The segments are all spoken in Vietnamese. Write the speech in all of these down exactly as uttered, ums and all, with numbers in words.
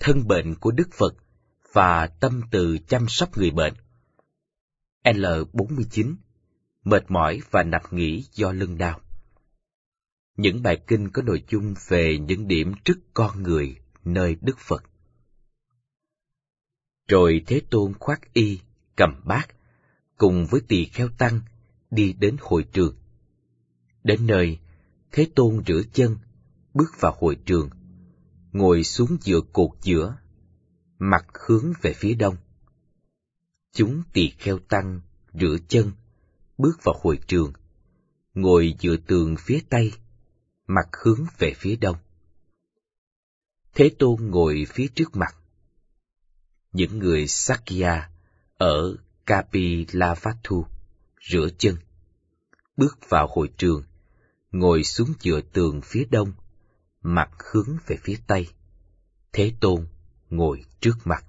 thân bệnh của Đức Phật và tâm từ chăm sóc người bệnh. L bốn mươi chín. Mệt mỏi và nằm nghỉ do lưng đau. Những bài kinh có nội dung về những điểm trước con người nơi Đức Phật. Rồi Thế Tôn khoác y, cầm bát, cùng với tỳ kheo tăng, đi đến hội trường. Đến nơi, Thế Tôn rửa chân, bước vào hội trường, ngồi xuống giữa cột giữa, mặt hướng về phía đông. Chúng tỳ kheo tăng rửa chân, bước vào hội trường, ngồi dựa tường phía tây, mặt hướng về phía đông. Thế Tôn ngồi phía trước mặt. Những người Sakya ở Kapilavatthu rửa chân, bước vào hội trường, ngồi xuống dựa tường phía đông, mặt hướng về phía tây. Thế Tôn ngồi trước mặt.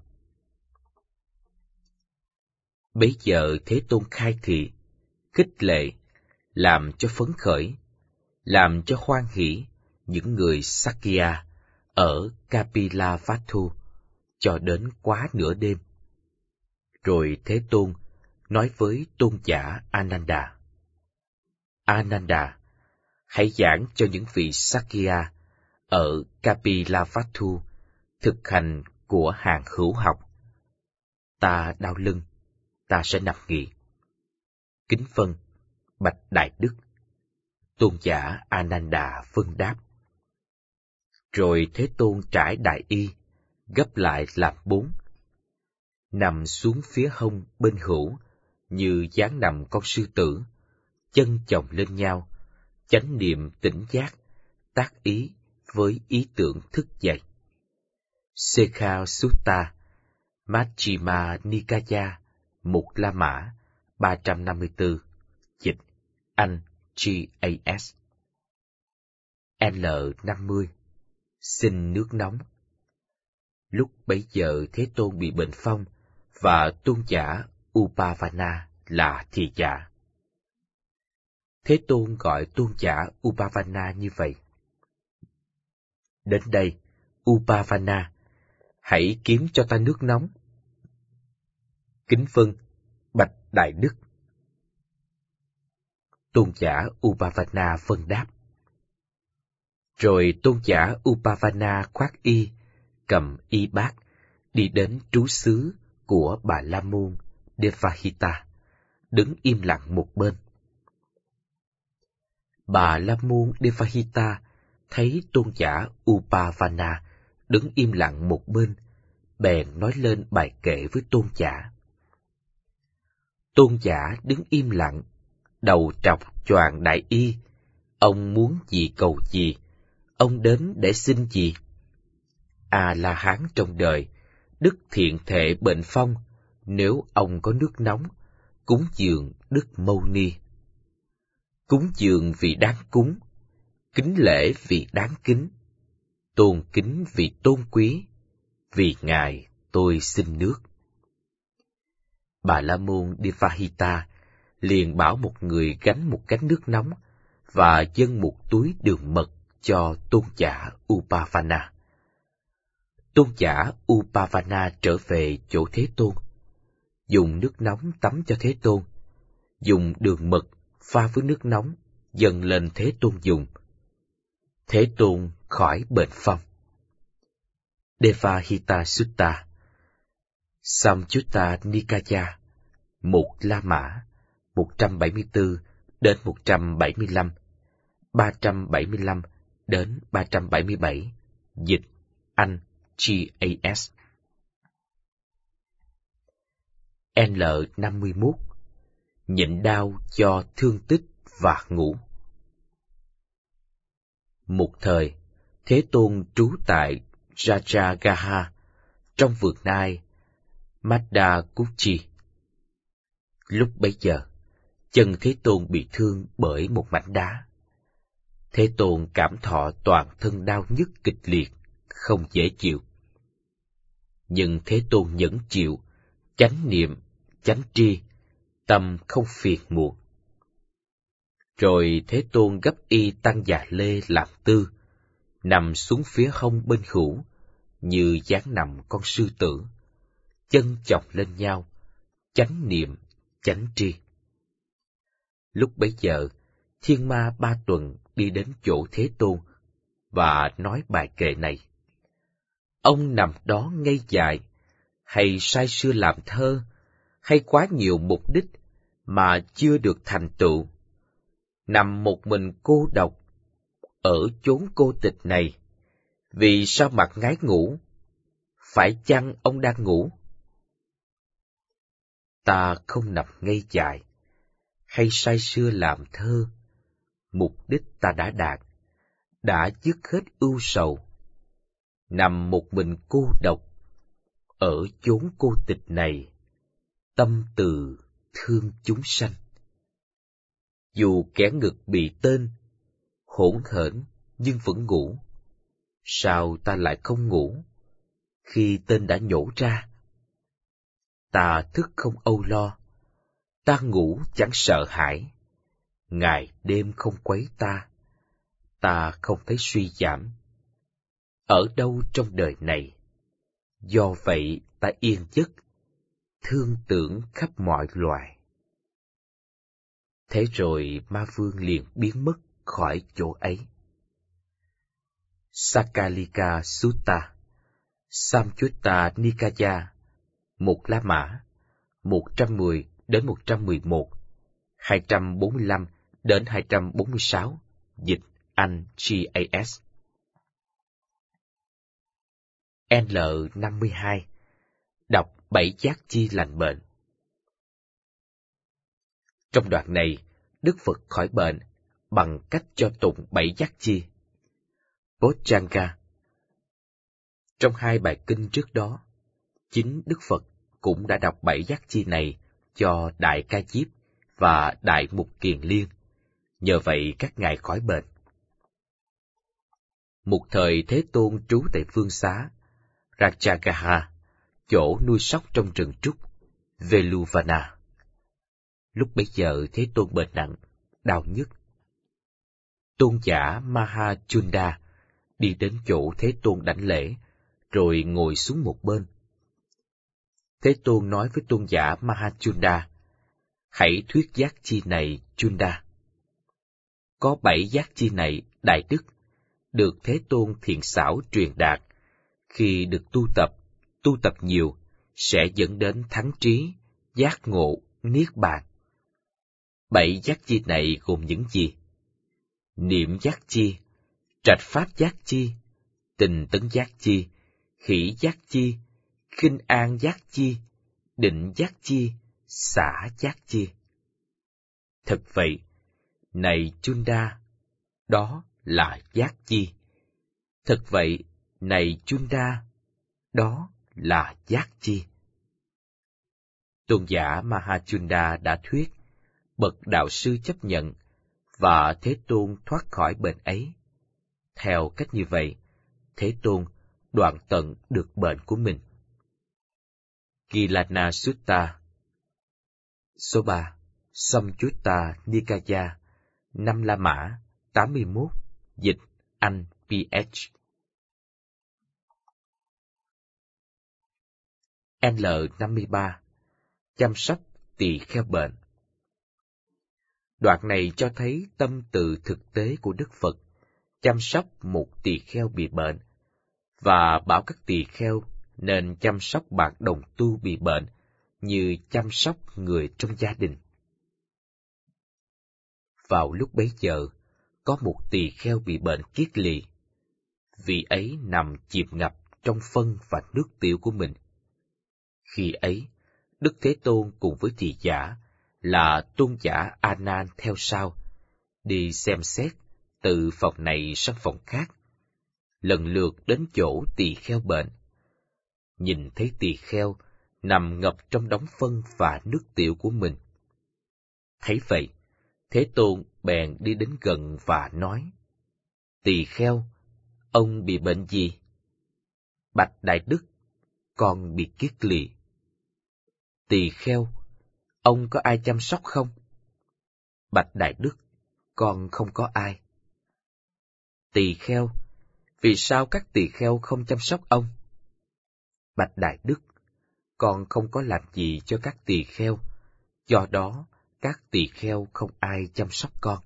Bấy giờ Thế Tôn khai thị, khích lệ, làm cho phấn khởi, làm cho hoan hỷ những người Sakya ở Kapilavatthu cho đến quá nửa đêm. Rồi Thế Tôn nói với tôn giả Ananda: Ananda, hãy giảng cho những vị Sakya ở Kapilavatthu thực hành của hàng hữu học. Ta đau lưng, ta sẽ nằm nghỉ. Kính vâng, bạch Đại Đức. Tôn giả Ananda vâng đáp. Rồi Thế Tôn trải đại y, gấp lại làm bốn, nằm xuống phía hông bên hữu, như dáng nằm con sư tử, chân chồng lên nhau, chánh niệm tỉnh giác, tác ý với ý tưởng thức dậy. Sekha Sutta, Majjhima Nikaya, Mục La Mã, ba trăm năm mươi tư, dịch, Anh, giê a ét. L năm mươi. Xin nước nóng. Lúc bấy giờ Thế Tôn bị bệnh phong, và tôn giả Upavana là thị giả. Thế Tôn gọi tôn giả Upavana như vậy: Đến đây, Upavana, hãy kiếm cho ta nước nóng. Kính vâng, bạch Đại Đức. Tôn giả Upavana vâng đáp. Rồi tôn giả Upavana khoác y, cầm y bát, đi đến trú xứ của Bà La Môn Devahita, đứng im lặng một bên. Bà La Môn Devahita thấy tôn giả Upavana đứng im lặng một bên, bèn nói lên bài kệ với tôn giả. Tôn giả đứng im lặng, đầu trọc choàng đại y. Ông muốn gì cầu gì, ông đến để xin gì? A-la-hán trong đời, đức thiện thệ bệnh phong, nếu ông có nước nóng, cúng dường Đức Mâu Ni. Cúng dường vì đáng cúng, kính lễ vì đáng kính, tôn kính vì tôn quý, vì Ngài tôi xin nước. Bà La Môn Devahita liền bảo một người gánh một gánh nước nóng và dâng một túi đường mật cho tôn giả Upavana. Tôn giả Upavana trở về chỗ Thế Tôn, dùng nước nóng tắm cho Thế Tôn, dùng đường mật pha với nước nóng dâng lên Thế Tôn dùng. Thế Tôn khỏi bệnh phong. Devahita Sutta, Samyutta Nikaya, Mục La Mã, một trăm bảy mươi tư đến một trăm bảy mươi lăm, ba trăm bảy mươi lăm đến ba trăm bảy mươi bảy, dịch, Anh, giê a ét. L năm mươi mốt. Nhịn đau do thương tích và ngủ. Một thời, Thế Tôn trú tại Rajagaha, trong vườn nai Maddakuchi. Lúc bấy giờ, chân Thế Tôn bị thương bởi một mảnh đá. Thế Tôn cảm thọ toàn thân đau nhức kịch liệt, không dễ chịu. Nhưng Thế Tôn nhẫn chịu, chánh niệm, chánh tri, tâm không phiền muộn. Rồi Thế Tôn gấp y tăng già lê làm tư, nằm xuống phía hông bên hữu, như dáng nằm con sư tử, chân chồng lên nhau, chánh niệm, chánh tri. Lúc bấy giờ, Thiên Ma Ba Tuần đi đến chỗ Thế Tôn và nói bài kệ này. Ông nằm đó ngây dại, hay say sưa làm thơ, hay quá nhiều mục đích mà chưa được thành tựu, nằm một mình cô độc ở chốn cô tịch này, vì sao mặt ngái ngủ? Phải chăng ông đang ngủ? Ta không nằm ngây dại, hay say sưa làm thơ, mục đích ta đã đạt, đã dứt hết ưu sầu, nằm một mình cô độc ở chốn cô tịch này, tâm từ thương chúng sanh. Dù kẻ ngực bị tên, hỗn hển nhưng vẫn ngủ, sao ta lại không ngủ khi tên đã nhổ ra? Ta thức không âu lo, ta ngủ chẳng sợ hãi, ngày đêm không quấy ta, ta không thấy suy giảm. Ở đâu trong đời này, do vậy ta yên giấc, thương tưởng khắp mọi loài. Thế rồi Ma Vương liền biến mất khỏi chỗ ấy. Sakalika Sutta, Samyutta Nikaya, một La Mã, một trăm mười đến một trăm mười một, hai trăm bốn mươi lăm đến hai trăm bốn mươi sáu, dịch Anh G A S. L năm mươi hai, đọc bảy giác chi lành bệnh. Trong đoạn này, Đức Phật khỏi bệnh bằng cách cho tụng bảy giác chi. Bojjhanga. Trong hai bài kinh trước đó, chính Đức Phật cũng đã đọc bảy giác chi này cho Đại Ca Diếp và Đại Mục Kiền Liên, nhờ vậy các ngài khỏi bệnh. Một thời Thế Tôn trú tại phương xá Rajagaha, chỗ nuôi sóc trong rừng trúc Veluvana. Lúc bấy giờ Thế Tôn bệnh nặng, đau nhức. Tôn giả Mahachunda đi đến chỗ Thế Tôn đảnh lễ, rồi ngồi xuống một bên. Thế Tôn nói với tôn giả Mahachunda, hãy thuyết giác chi này, Chunda. Có bảy giác chi này, đại đức, được Thế Tôn thiện xảo truyền đạt, khi được tu tập, tu tập nhiều, sẽ dẫn đến thắng trí, giác ngộ, niết bàn. Bảy giác chi này gồm những gì? Niệm giác chi, trạch pháp giác chi, tình tấn giác chi, khỉ giác chi, khinh an giác chi, định giác chi, xả giác chi. Thật vậy, này Chunda, đó là giác chi. Thật vậy, này Chunda, đó là giác chi. Tôn giả Mahachunda đã thuyết, bậc đạo sư chấp nhận, và Thế Tôn thoát khỏi bệnh ấy. Theo cách như vậy, Thế Tôn đoạn tận được bệnh của mình. Kilana Sutta. Số ba. Samyutta Nikaya, năm La Mã, tám mươi mốt, dịch Anh P H. L năm mươi ba. Chăm sóc tỳ kheo bệnh. Đoạn này cho thấy tâm từ thực tế của Đức Phật chăm sóc một tỳ kheo bị bệnh, và bảo các tỳ kheo nên chăm sóc bạn đồng tu bị bệnh như chăm sóc người trong gia đình. Vào lúc bấy giờ, có một tỳ kheo bị bệnh kiết lỵ. Vị ấy nằm chìm ngập trong phân và nước tiểu của mình. Khi ấy, Đức Thế Tôn cùng với tỳ giả là tôn giả A Nan theo sau, đi xem xét từ phòng này sang phòng khác, lần lượt đến chỗ tỳ kheo bệnh. Nhìn thấy tỳ kheo nằm ngập trong đống phân và nước tiểu của mình. Thấy vậy, Thế Tôn bèn đi đến gần và nói: Tỳ kheo, ông bị bệnh gì? Bạch Đại Đức, con bị kiết lỵ. Tỳ kheo, ông có ai chăm sóc không? Bạch Đại Đức, con không có ai. Tỳ kheo, vì sao các tỳ kheo không chăm sóc ông? Bạch Đại Đức, con không có làm gì cho các tỳ kheo, do đó các tỳ kheo không ai chăm sóc con.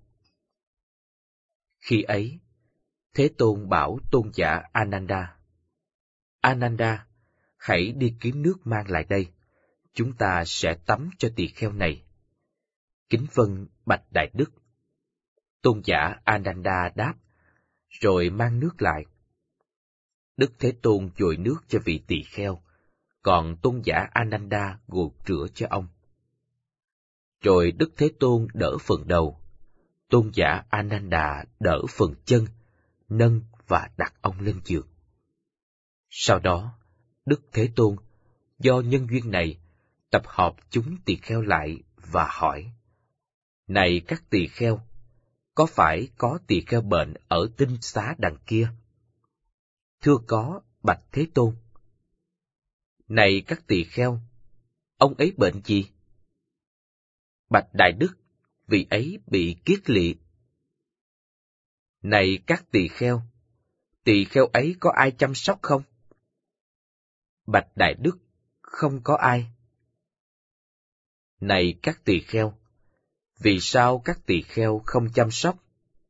Khi ấy, Thế Tôn bảo tôn giả Ananda, Ananda, hãy đi kiếm nước mang lại đây, chúng ta sẽ tắm cho tỳ kheo này. Kính vâng Bạch Đại Đức. Tôn giả Ananda đáp, rồi mang nước lại. Đức Thế Tôn dội nước cho vị tỳ kheo, còn tôn giả Ananda gột rửa cho ông. Rồi Đức Thế Tôn đỡ phần đầu, tôn giả Ananda đỡ phần chân, nâng và đặt ông lên giường. Sau đó, Đức Thế Tôn, do nhân duyên này, tập hợp chúng tỳ kheo lại và hỏi, này các tỳ kheo, có phải có tỳ kheo bệnh ở tinh xá đằng kia? Thưa có, bạch Thế Tôn. Này các tỳ kheo, ông ấy bệnh gì? Bạch Đại Đức, vị ấy bị kiết liệt. Này các tỳ kheo, tỳ kheo ấy có ai chăm sóc không? Bạch Đại Đức, không có ai. Này các tỳ kheo, vì sao các tỳ kheo không chăm sóc?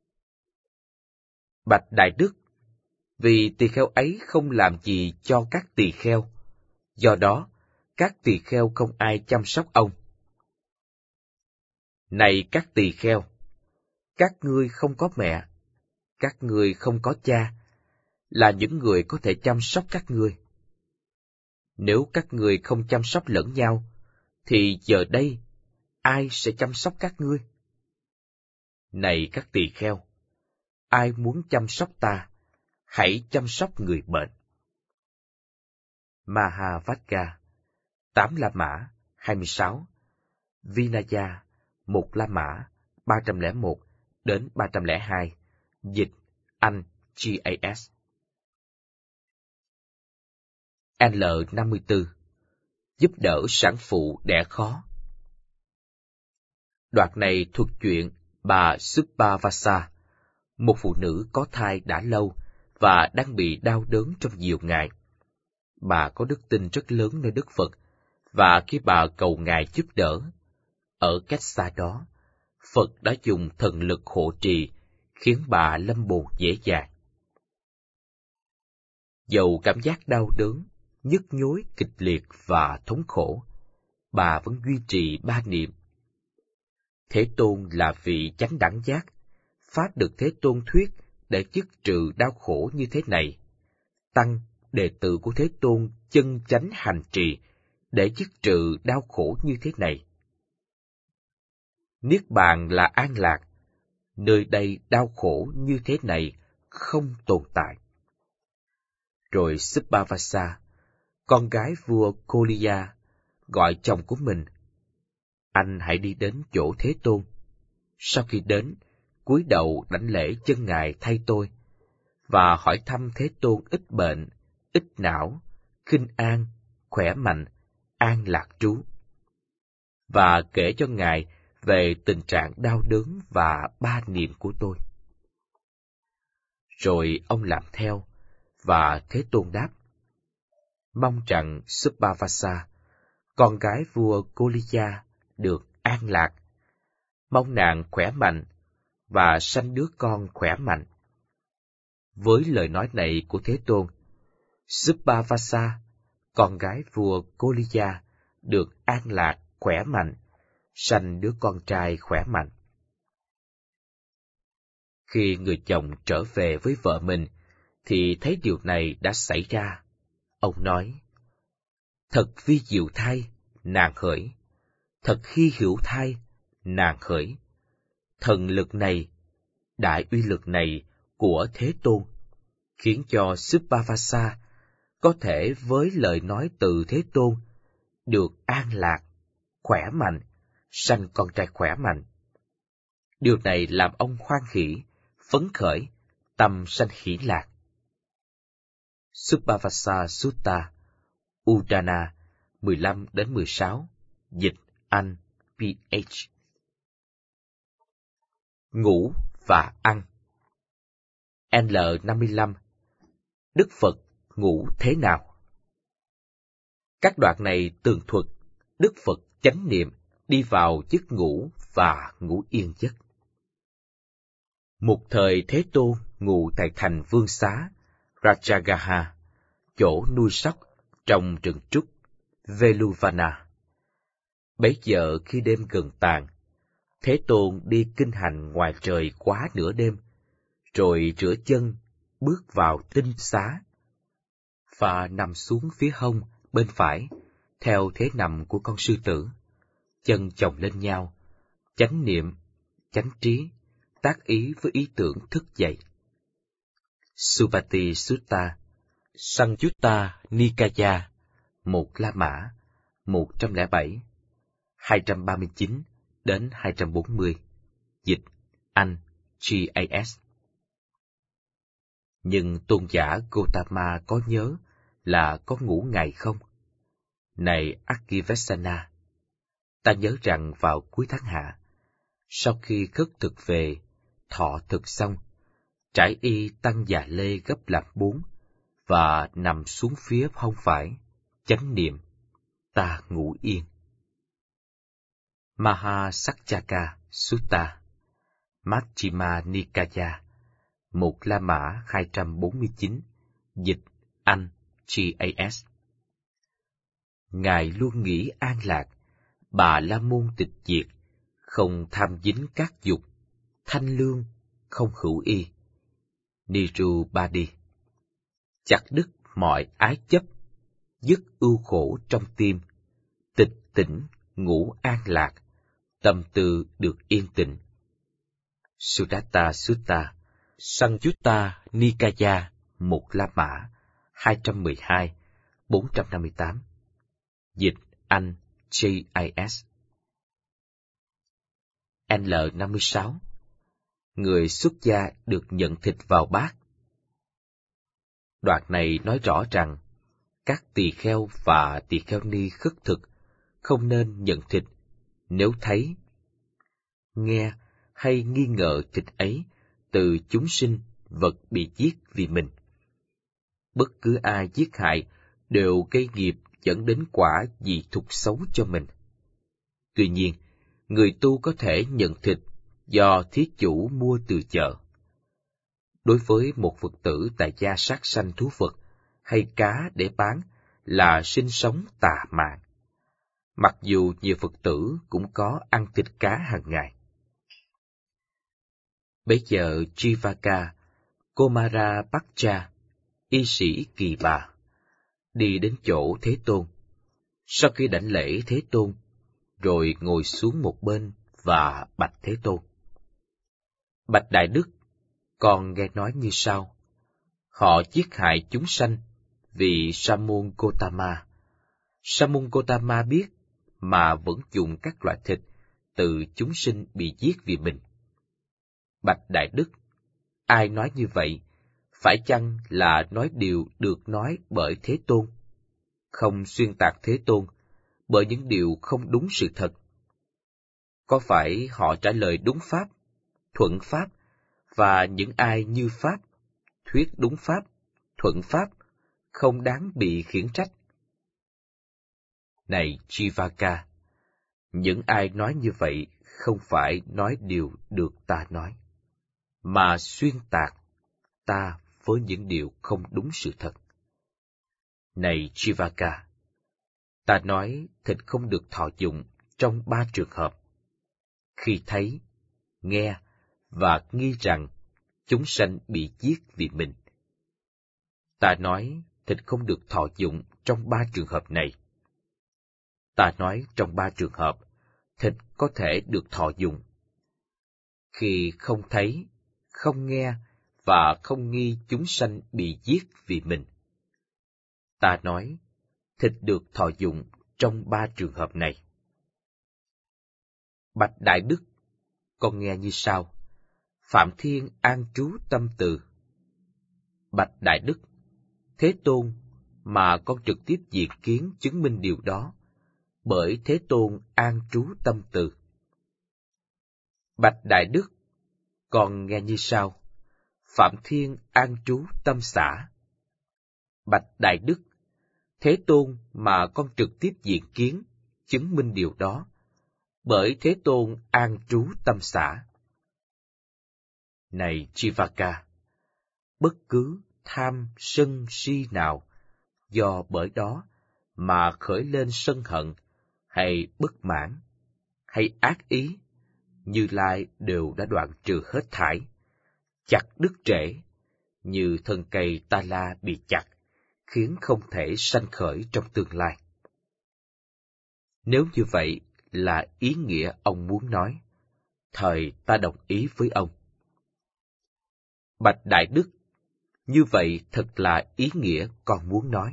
Bạch Đại Đức, vì tỳ kheo ấy không làm gì cho các tỳ kheo, do đó các tỳ kheo không ai chăm sóc ông. Này các tỳ kheo, các ngươi không có mẹ, các ngươi không có cha, là những người có thể chăm sóc các ngươi. Nếu các ngươi không chăm sóc lẫn nhau, thì giờ đây ai sẽ chăm sóc các ngươi? Này các tỳ kheo, ai muốn chăm sóc ta, hãy chăm sóc người bệnh. Mahavajra, tám La Mã, hai mươi sáu, Vinaya, một La Mã, ba trăm lẻ một đến ba trăm lẻ hai, dịch, Anh, giê a ét. L năm mươi tư, giúp đỡ sản phụ đẻ khó. Đoạn này thuộc chuyện bà Subhavasa, một phụ nữ có thai đã lâu và đang bị đau đớn trong nhiều ngày. Bà có đức tin rất lớn nơi Đức Phật, và khi bà cầu Ngài giúp đỡ, ở cách xa đó, Phật đã dùng thần lực hộ trì, khiến bà lâm bồn dễ dàng. Dầu cảm giác đau đớn, nhức nhối kịch liệt và thống khổ, bà vẫn duy trì ba niệm. Thế Tôn là vị chánh đẳng giác, pháp được Thế Tôn thuyết để dứt trừ đau khổ như thế này. Tăng, đệ tử của Thế Tôn chân chánh hành trì để dứt trừ đau khổ như thế này. Niết bàn là an lạc, nơi đây đau khổ như thế này không tồn tại. Rồi Subhavasa, con gái vua Koliya, gọi chồng của mình, anh hãy đi đến chỗ Thế Tôn. Sau khi đến, cúi đầu đảnh lễ chân Ngài thay tôi, và hỏi thăm Thế Tôn ít bệnh, ít não, khinh an, khỏe mạnh, an lạc trú, và kể cho Ngài về tình trạng đau đớn và ba niệm của tôi. Rồi ông làm theo, và Thế Tôn đáp, mong rằng Subhavasa, con gái vua Koliya, được an lạc, mong nàng khỏe mạnh và sanh đứa con khỏe mạnh. Với lời nói này của Thế Tôn, Subhavasa, con gái vua Koliya, được an lạc khỏe mạnh, sanh đứa con trai khỏe mạnh. Khi người chồng trở về với vợ mình, thì thấy điều này đã xảy ra. Ông nói, thật vi diệu thay, nàng hỡi, thật hy hữu thay, nàng hỡi. Thần lực này, đại uy lực này của Thế Tôn, khiến cho Subhavasa có thể với lời nói từ Thế Tôn được an lạc, khỏe mạnh, sanh con trai khỏe mạnh. Điều này làm ông hoan hỷ, phấn khởi, tâm sanh hỷ lạc. Subhavasa Sutta, Udana, mười lăm đến mười sáu, dịch Anh, pê hát. Ngủ và ăn. L năm mươi lăm, Đức Phật ngủ thế nào? Các đoạn này tường thuật Đức Phật chánh niệm đi vào giấc ngủ và ngủ yên giấc. Một thời Thế Tôn ngủ tại thành Vương Xá, Rajagaha, chỗ nuôi sóc trong rừng trúc Veluvana. Bấy giờ khi đêm gần tàn, Thế Tôn đi kinh hành ngoài trời quá nửa đêm, rồi rửa chân, bước vào tinh xá, và nằm xuống phía hông bên phải, theo thế nằm của con sư tử, chân chồng lên nhau, chánh niệm, chánh trí, tác ý với ý tưởng thức dậy. Supati Sutta, Sanjutta Nikaya, một La Mã, một trăm lẻ bảy, hai trăm ba mươi chín đến hai trăm bốn mươi. Dịch Anh G A S. Nhưng tôn giả Gotama có nhớ là có ngủ ngày không? Này Akivesana, ta nhớ rằng vào cuối tháng hạ, sau khi khất thực về, thọ thực xong, trải y tăng già lê gấp làm bốn, và nằm xuống phía hông phải, chánh niệm, ta ngủ yên. Mahasakchaka Sutta, Majjhima Nikaya, một La Mã hai trăm bốn mươi chín, dịch Anh G A S. Ngài luôn nghĩ an lạc, Bà La Môn tịch diệt, không tham dính các dục, thanh lương, không hữu y. Nirubadi, chặt đứt mọi ái chấp, dứt ưu khổ trong tim, tịch tỉnh, ngủ an lạc, tâm tư được yên tĩnh. Sudatta Sutta, Sanjutta Nikaya, một La Mã, hai trăm mười hai, bốn trăm năm mươi tám. Dịch Anh G A S. L năm mươi sáu. Người xuất gia được nhận thịt vào bát. Đoạn này nói rõ rằng, các tỳ kheo và tỳ kheo ni khất thực không nên nhận thịt nếu thấy, nghe hay nghi ngờ thịt ấy từ chúng sinh vật bị giết vì mình. Bất cứ ai giết hại đều gây nghiệp dẫn đến quả dị thục xấu cho mình. Tuy nhiên, người tu có thể nhận thịt do thí chủ mua từ chợ. Đối với một Phật tử tại gia sát sanh thú vật hay cá để bán là sinh sống tà mạng, mặc dù nhiều Phật tử cũng có ăn thịt cá hàng ngày. Bấy giờ Jivaka, Komara Bhaksha, y sĩ Kỳ Bà, đi đến chỗ Thế Tôn. Sau khi đảnh lễ Thế Tôn, rồi ngồi xuống một bên và bạch Thế Tôn. Bạch Đại Đức, con nghe nói như sau: họ giết hại chúng sanh vì Sa môn Gotama. Sa môn Gotama biết mà vẫn dùng các loại thịt từ chúng sinh bị giết vì mình. Bạch Đại Đức, ai nói như vậy, phải chăng là nói điều được nói bởi Thế Tôn, không xuyên tạc Thế Tôn bởi những điều không đúng sự thật? Có phải họ trả lời đúng pháp, thuận pháp, và những ai như pháp, thuyết đúng pháp, thuận pháp, không đáng bị khiển trách? Này Jivaka, những ai nói như vậy không phải nói điều được ta nói, mà xuyên tạc ta với những điều không đúng sự thật. Này Jivaka, ta nói thịt không được thọ dụng trong ba trường hợp: khi thấy, nghe và nghi rằng chúng sanh bị giết vì mình. Ta nói thịt không được thọ dụng trong ba trường hợp này. Ta nói trong ba trường hợp, thịt có thể được thọ dụng: khi không thấy, không nghe và không nghi chúng sanh bị giết vì mình. Ta nói thịt được thọ dụng trong ba trường hợp này. Bạch Đại Đức, con nghe như sau: Phạm Thiên an trú tâm từ. Bạch Đại Đức, Thế Tôn mà con trực tiếp diện kiến chứng minh điều đó, bởi Thế Tôn an trú tâm từ. Bạch Đại Đức, con nghe như sau: Phạm Thiên an trú tâm xả. Bạch Đại Đức, Thế Tôn mà con trực tiếp diện kiến, chứng minh điều đó, bởi Thế Tôn an trú tâm xã. Này Jivaka, bất cứ tham sân si nào do bởi đó mà khởi lên sân hận, hay bất mãn, hay ác ý, Như Lai đều đã đoạn trừ hết thảy, chặt đứt rễ, như thân cây ta la bị chặt, khiến không thể sanh khởi trong tương lai. Nếu như vậy là ý nghĩa ông muốn nói, thời ta đồng ý với ông. Bạch Đại Đức, như vậy thật là ý nghĩa con muốn nói.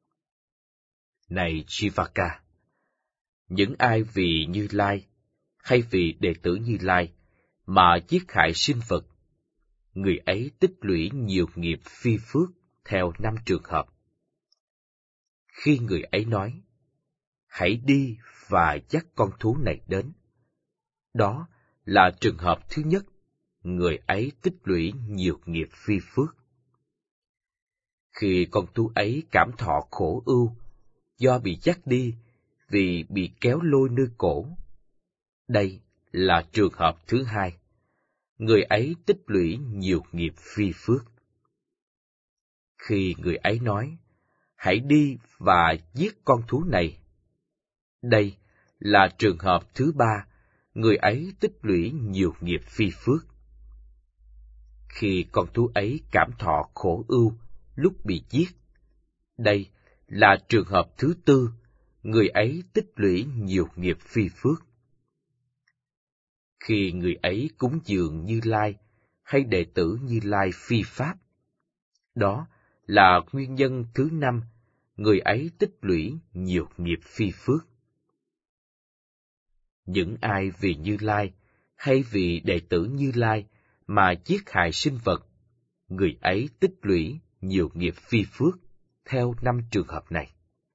Này Jivaka, những ai vì Như Lai, hay vì đệ tử Như Lai, mà giết hại sinh vật, người ấy tích lũy nhiều nghiệp phi phước theo năm trường hợp. Khi người ấy nói, hãy đi và dắt con thú này đến, đó là trường hợp thứ nhất, người ấy tích lũy nhiều nghiệp phi phước. Khi con thú ấy cảm thọ khổ ưu, do bị dắt đi vì bị kéo lôi nơi cổ, đây là trường hợp thứ hai, người ấy tích lũy nhiều nghiệp phi phước. Khi người ấy nói, hãy đi và giết con thú này, đây là trường hợp thứ ba, người ấy tích lũy nhiều nghiệp phi phước. Khi con thú ấy cảm thọ khổ ưu lúc bị giết, đây là trường hợp thứ tư, người ấy tích lũy nhiều nghiệp phi phước. Khi người ấy cúng dường Như Lai hay đệ tử Như Lai phi pháp, đó là nguyên nhân thứ năm, người ấy tích lũy nhiều nghiệp phi phước. Những ai vì Như Lai hay vì đệ tử Như Lai mà giết hại sinh vật, người ấy tích lũy nhiều nghiệp phi phước theo năm trường hợp này.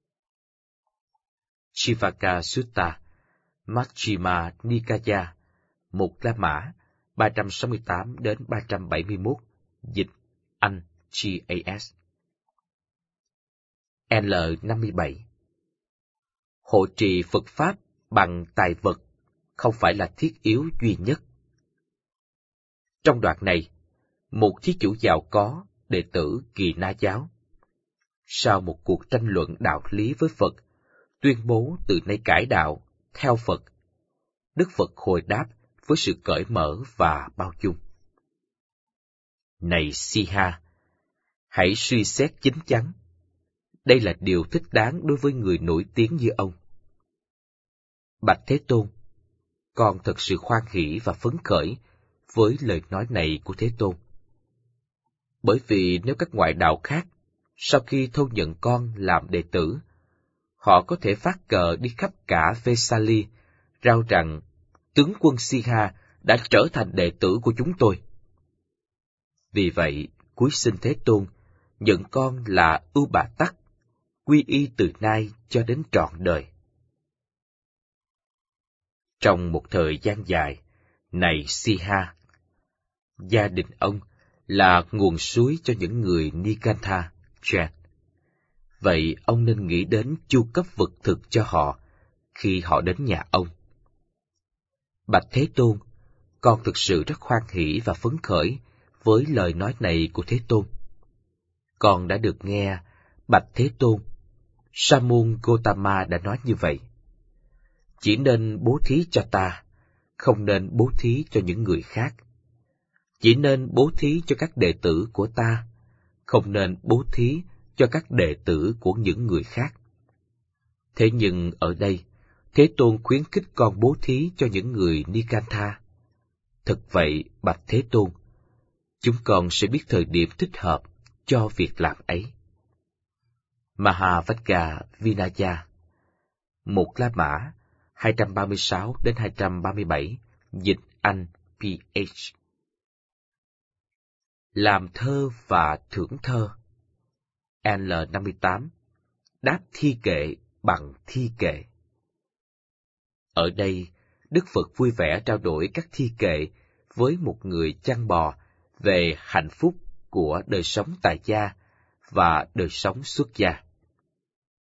Chivaka Sutta, Majjhima Nikaya, Một La Mã, ba trăm sáu mươi tám đến ba trăm bảy mươi mốt, dịch Anh giê a ét. L năm mươi bảy. Hộ trì Phật Pháp bằng tài vật không phải là thiết yếu duy nhất. Trong đoạn này, một thí chủ giàu có, đệ tử Kỳ Na giáo, sau một cuộc tranh luận đạo lý với Phật, tuyên bố từ nay cải đạo, theo Phật. Đức Phật hồi đáp với sự cởi mở và bao dung. Này Siha, hãy suy xét chín chắn. Đây là điều thích đáng đối với người nổi tiếng như ông. Bạch Thế Tôn, con thật sự hoan hỷ và phấn khởi với lời nói này của Thế Tôn. Bởi vì nếu các ngoại đạo khác, sau khi thâu nhận con làm đệ tử, họ có thể phát cờ đi khắp cả Vesali, rao rằng tướng quân Siha đã trở thành đệ tử của chúng tôi. Vì vậy, cúi xin Thế Tôn nhận con là Ưu Bà Tắc, quy y từ nay cho đến trọn đời. Trong một thời gian dài, này Siha, gia đình ông là nguồn suối cho những người Nikantha, Jet. Vậy ông nên nghĩ đến chu cấp vật thực cho họ khi họ đến nhà ông. Bạch Thế Tôn, con thực sự rất hoan hỷ và phấn khởi với lời nói này của Thế Tôn. Con đã được nghe Bạch Thế Tôn, Sa môn Gotama đã nói như vậy. Chỉ nên bố thí cho ta, không nên bố thí cho những người khác. Chỉ nên bố thí cho các đệ tử của ta, không nên bố thí cho các đệ tử của những người khác. Thế nhưng ở đây, Thế Tôn khuyến khích con bố thí cho những người Nikantha. Thực vậy, Bạch Thế Tôn, chúng con sẽ biết thời điểm thích hợp cho việc làm ấy. Mahavajja Vinaya, Một La Mã, hai trăm ba mươi sáu đến hai trăm ba mươi bảy, dịch Anh pê hát. Làm thơ và thưởng thơ. L năm mươi tám. Đáp thi kệ bằng thi kệ. Ở đây, Đức Phật vui vẻ trao đổi các thi kệ với một người chăn bò về hạnh phúc của đời sống tại gia và đời sống xuất gia.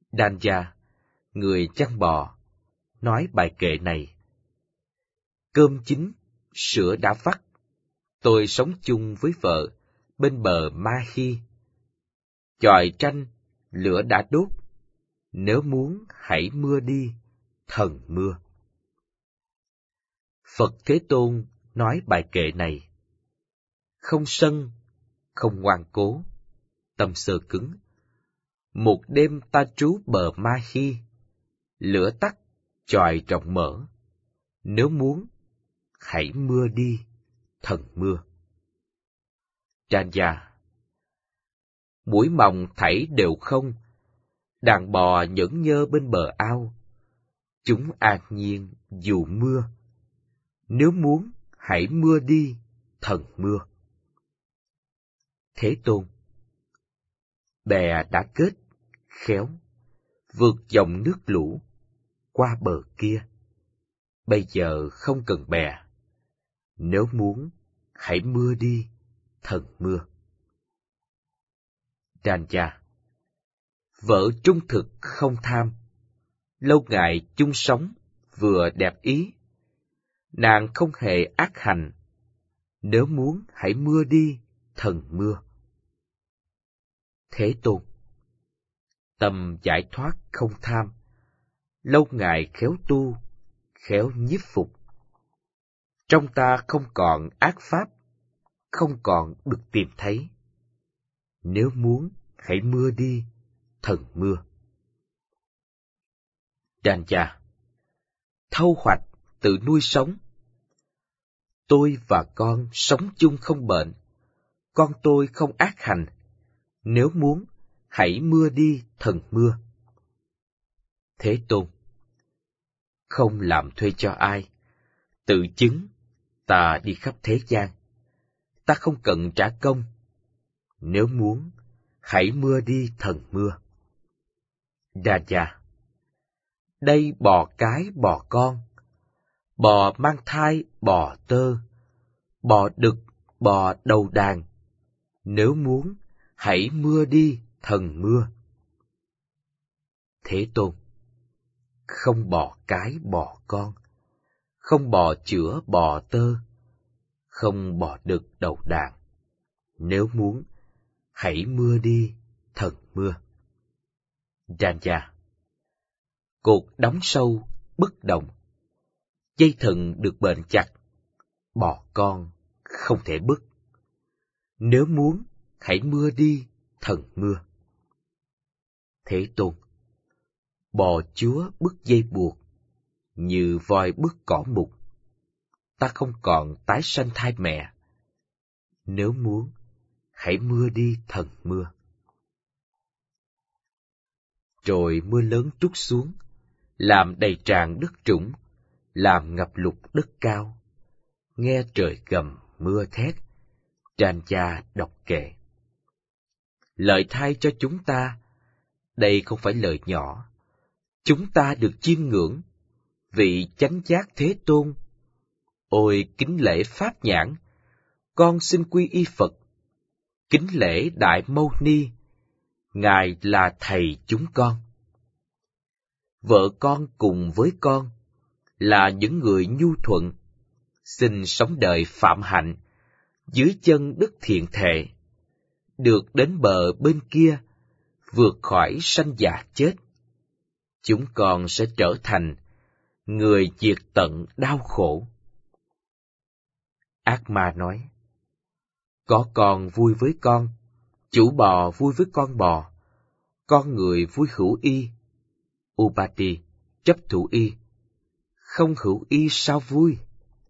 Danja, người chăn bò, nói bài kệ này. Cơm chín, sữa đã vắt, tôi sống chung với vợ, bên bờ Mahi. Chòi tranh, lửa đã đốt, nếu muốn hãy mưa đi, thần mưa. Phật Thế Tôn nói bài kệ này. Không sân, không ngoan cố, tâm sơ cứng. Một đêm ta trú bờ Mahi, lửa tắt, chòi rộng mở. Nếu muốn, hãy mưa đi, thần mưa. Janja, mũi mòng thảy đều không, đàn bò nhẫn nhơ bên bờ ao. Chúng an nhiên dù mưa. Nếu muốn, hãy mưa đi, thần mưa. Thế Tôn, bè đã kết, khéo, vượt dòng nước lũ, qua bờ kia. Bây giờ không cần bè. Nếu muốn, hãy mưa đi, thần mưa. Janja, vợ trung thực không tham, lâu ngày chung sống, vừa đẹp ý. Nàng không hề ác hành, nếu muốn hãy mưa đi, thần mưa. Thế Tôn, tâm giải thoát không tham, lâu ngày khéo tu, khéo nhiếp phục. Trong ta không còn ác pháp, không còn được tìm thấy. Nếu muốn, hãy mưa đi, thần mưa. Janja, thâu hoạch, tự nuôi sống. Tôi và con sống chung không bệnh, con tôi không ác hành. Nếu muốn, hãy mưa đi, thần mưa. Thế Tôn, không làm thuê cho ai, tự chứng, ta đi khắp thế gian. Ta không cần trả công. Nếu muốn, hãy mưa đi, thần mưa. Janja, đây bò cái bò con, bò mang thai bò tơ, bò đực bò đầu đàn. Nếu muốn, hãy mưa đi, thần mưa. Thế Tôn, không bò cái bò con, không bò chữa bò tơ, không bò đực đầu đàn. Nếu muốn, hãy mưa đi, thần mưa. Janja, cột đóng sâu, bất động, dây thừng được bền chặt, bò con không thể bứt. Nếu muốn, hãy mưa đi, thần mưa. Thế Tôn, bò chúa bứt dây buộc, như voi bứt cỏ mục. Ta không còn tái sanh thai mẹ. Nếu muốn, hãy mưa đi, thần mưa. Rồi mưa lớn trút xuống, làm đầy tràn đất trũng, làm ngập lụt đất cao. Nghe trời gầm mưa thét, Janja đọc kệ. Lợi thay cho chúng ta, đây không phải lợi nhỏ. Chúng ta được chiêm ngưỡng, vị chánh giác Thế Tôn. Ôi kính lễ Pháp Nhãn, con xin quy y Phật. Kính lễ Đại Mâu Ni, Ngài là Thầy chúng con. Vợ con cùng với con là những người nhu thuận, xin sống đời phạm hạnh, dưới chân đất thiện thệ, được đến bờ bên kia, vượt khỏi sanh già chết. Chúng con sẽ trở thành người diệt tận đau khổ. Ác ma nói, có con vui với con, chủ bò vui với con bò, con người vui hữu y. Upati, chấp thủ y, không hữu y sao vui?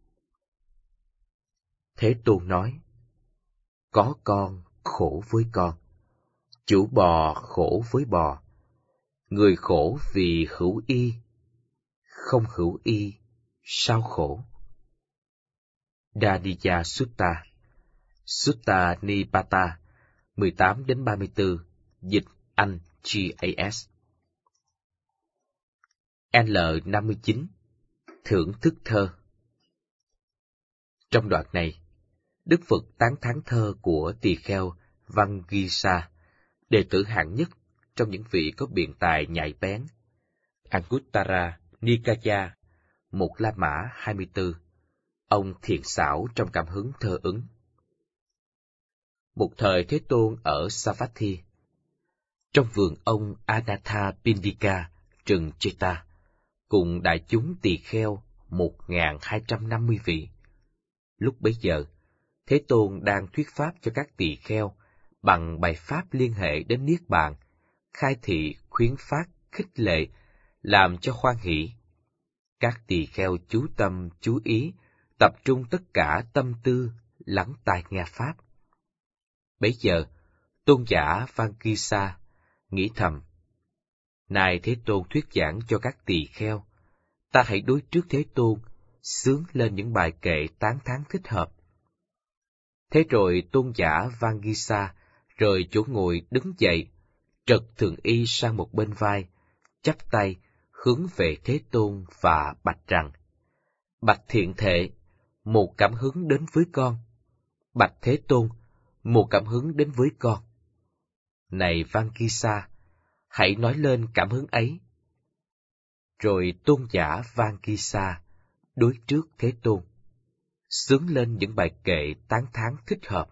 Thế Tôn nói, có con khổ với con, chủ bò khổ với bò, người khổ vì hữu y, không hữu y sao khổ? Dadija Sutta, Sutta Nipata, mười tám đến ba mươi tư, dịch Anh G A S. L năm mươi chín, thưởng thức thơ. Trong đoạn này, Đức Phật tán thán thơ của tỳ kheo Vangisa, đệ tử hạng nhất trong những vị có biện tài nhạy bén. Anguttara Nikaya, một La Mã hai mươi tư, ông thiện xảo trong cảm hứng thơ ứng. Một thời Thế Tôn ở Savatthi, trong vườn ông Anatha Pindika, rừng Cheta, cùng đại chúng tỳ kheo một nghìn hai trăm năm mươi vị. Lúc bấy giờ, Thế Tôn đang thuyết pháp cho các tỳ kheo bằng bài pháp liên hệ đến Niết Bàn, khai thị, khuyến phát, khích lệ, làm cho hoan hỷ. Các tỳ kheo chú tâm, chú ý, tập trung tất cả tâm tư, lắng tai nghe pháp. Bấy giờ, tôn giả Vangisa nghĩ thầm: Này Thế Tôn thuyết giảng cho các tỳ kheo, ta hãy đối trước Thế Tôn, xướng lên những bài kệ tán thán thích hợp. Thế rồi tôn giả Vangisa rời chỗ ngồi đứng dậy, trật thượng y sang một bên vai, chắp tay hướng về Thế Tôn và bạch rằng: Bạch Thiện Thệ, một cảm hứng đến với con. Bạch Thế Tôn, một cảm hứng đến với con. Này Vangisa, hãy nói lên cảm hứng ấy. Rồi tôn giả Vangisa đối trước Thế Tôn, xướng lên những bài kệ tán thán thích hợp.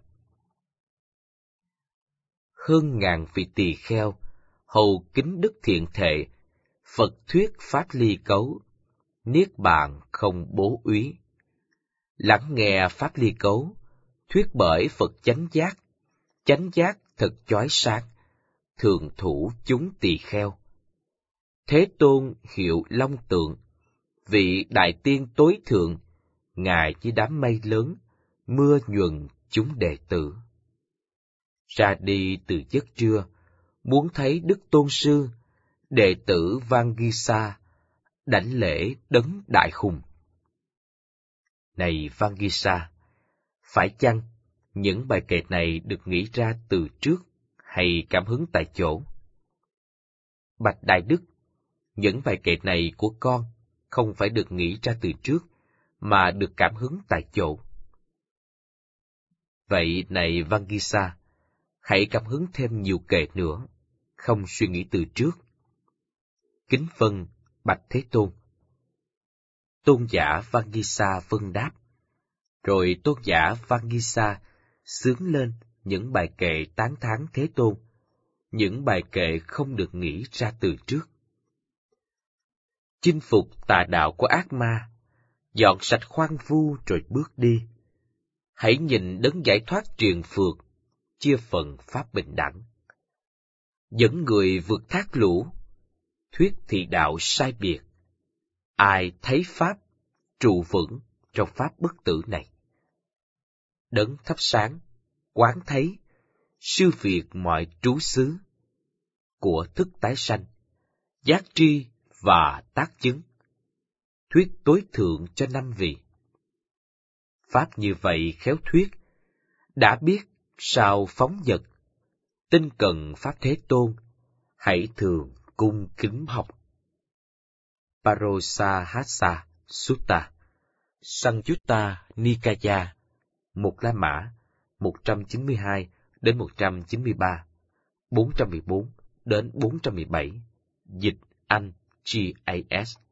Hơn ngàn vị tỳ kheo hầu kính Đức Thiện Thệ, Phật thuyết pháp ly cấu, niết bàn không bố úy. Lắng nghe pháp ly cấu, thuyết bởi Phật chánh giác, chánh giác thật chói sáng, thường thủ chúng tỳ kheo. Thế Tôn hiệu Long Tượng, vị đại tiên tối thượng, ngài với đám mây lớn, mưa nhuần chúng đệ tử. Ra đi từ giấc trưa, muốn thấy Đức Tôn Sư, đệ tử Vangisa đảnh lễ đấng đại hùng. Này Vangisa, phải chăng những bài kệ này được nghĩ ra từ trước hay cảm hứng tại chỗ? Bạch Đại Đức, những bài kệ này của con không phải được nghĩ ra từ trước, mà được cảm hứng tại chỗ. Vậy này Vangisa, hãy cảm hứng thêm nhiều kệ nữa, không suy nghĩ từ trước. Kính vâng, bạch Thế Tôn. Tôn giả Vangisa vâng đáp. Rồi tôn giả Vangisa xướng lên những bài kệ tán thán Thế Tôn, những bài kệ không được nghĩ ra từ trước. Chinh phục tà đạo của ác ma, dọn sạch khoan vu rồi bước đi. Hãy nhìn đấng giải thoát triền phược, chia phần pháp bình đẳng. Dẫn người vượt thác lũ, thuyết thị đạo sai biệt. Ai thấy pháp, trụ vững trong pháp bất tử này. Đấng thắp sáng, quán thấy, siêu việt mọi trú xứ, của thức tái sanh, giác tri và tác chứng, thuyết tối thượng cho năm vị. Pháp như vậy khéo thuyết, đã biết sao phóng dật, tinh cần Pháp Thế Tôn, hãy thường cung kính học. Parosahasa Sutta, Sangyutta Nikaya, một La Mã, một trăm chín mươi hai đến một trăm chín mươi ba, bốn trăm mười bốn đến bốn trăm mười bảy, dịch Anh G A S.